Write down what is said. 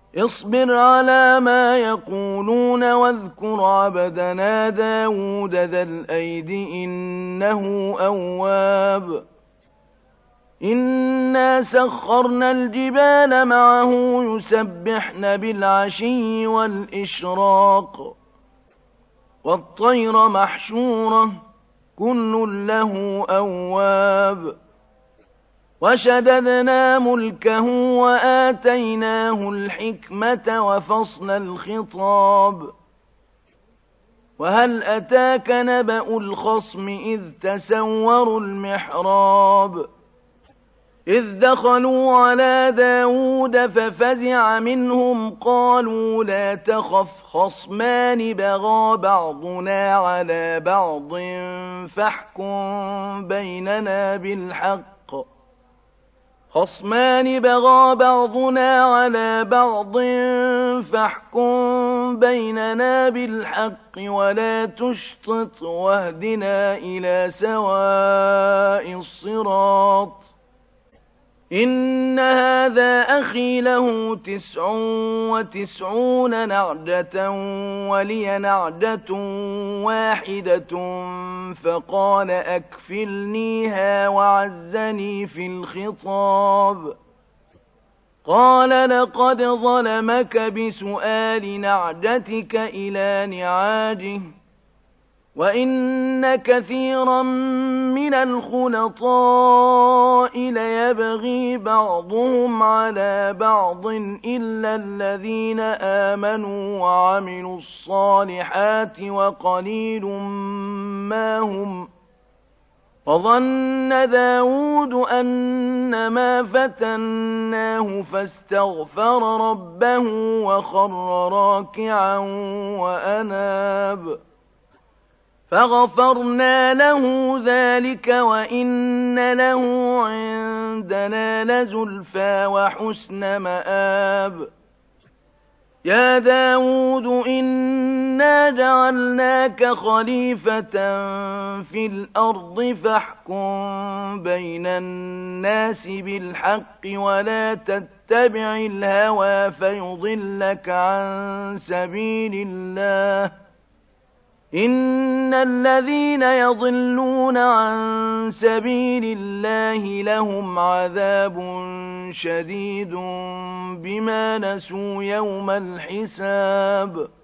اصبر على ما يقولون واذكر عبدنا داود ذا الأيد إنه أواب. إنا سخرنا الجبال معه يسبحن بالعشي والإشراق والطير محشورة كل له أواب. وشددنا ملكه وآتيناه الحكمة وفصل الخطاب. وهل أتاك نبأ الخصم إذ تسوروا المحراب إذ دخلوا على داود ففزع منهم قالوا لا تخف خصمان بغى بعضنا على بعض فاحكم بيننا بالحق خصمان بغى بعضنا على بعض فاحكم بيننا بالحق ولا تشطط واهدنا إلى سواء الصراط. إن هذا أخي له 99 نعجة ولي نعجة واحدة فقال أكفلنيها وعزني في الخطاب. قال لقد ظلمك بسؤال نعجتك إلى نعاجه وإن كثيرا من الخلطاء ليبغي بعضهم على بعض إلا الذين آمنوا وعملوا الصالحات وقليل ما هم. وظن داود أنما فتناه فاستغفر ربه وخر راكعا وأناب فغفرنا له ذلك وإن له عندنا لزلفى وحسن مآب. يا داود إنا جعلناك خليفة في الأرض فاحكم بين الناس بالحق ولا تتبع الهوى فيضلك عن سبيل الله. إن الذين يضلون عن سبيل الله لهم عذاب شديد بما نسوا يوم الحساب.